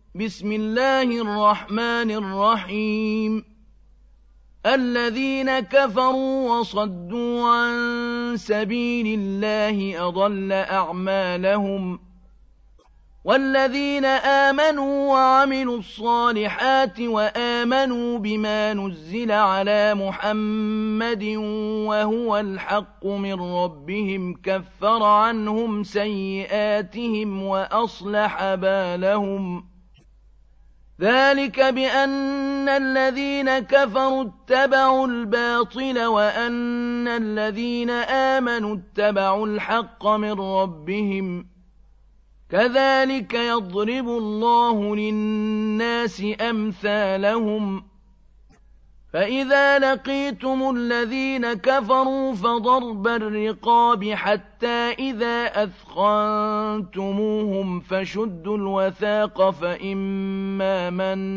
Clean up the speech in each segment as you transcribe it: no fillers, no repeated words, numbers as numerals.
بسم الله الرحمن الرحيم الذين كفروا وصدوا عن سبيل الله أضل أعمالهم والذين آمنوا وعملوا الصالحات وآمنوا بما نزل على محمد وهو الحق من ربهم كفر عنهم سيئاتهم وأصلح بالهم ذلك بأن الذين كفروا اتبعوا الباطل وأن الذين آمنوا اتبعوا الحق من ربهم كذلك يضرب الله للناس أمثالهم فإذا لقيتم الذين كفروا فضرب الرقاب حتى إذا أثخنتموهم فشدوا الوثاق فإما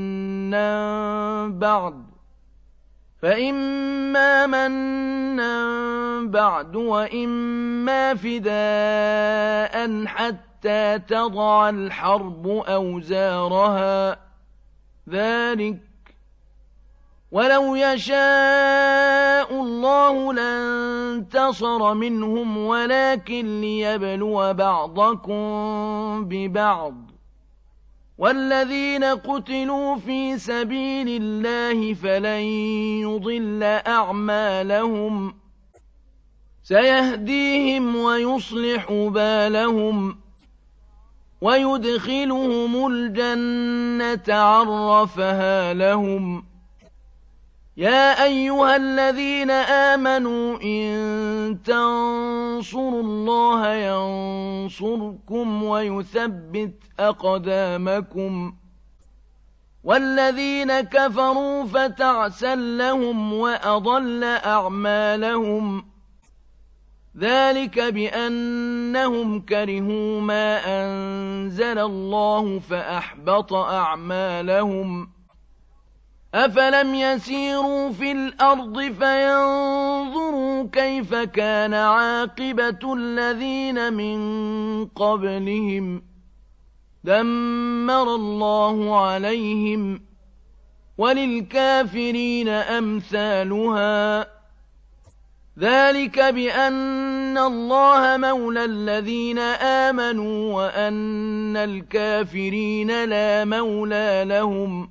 منا بعد وإما فداء حتى تضع الحرب أوزارها ذلك ولو يشاء الله لانتصر منهم ولكن ليبلو بعضكم ببعض والذين قتلوا في سبيل الله فلن يضل أعمالهم سيهديهم ويصلح بالهم ويدخلهم الجنة عرفها لهم يا أيها الذين آمنوا إن تنصروا الله ينصركم ويثبت أقدامكم والذين كفروا فتعسا لهم وأضل أعمالهم ذلك بأنهم كرهوا ما أنزل الله فأحبط أعمالهم أفلم يسيروا في الأرض فينظروا كيف كان عاقبة الذين من قبلهم دمر الله عليهم وللكافرين أمثالها ذلك بأن الله مولى الذين آمنوا وأن الكافرين لا مولى لهم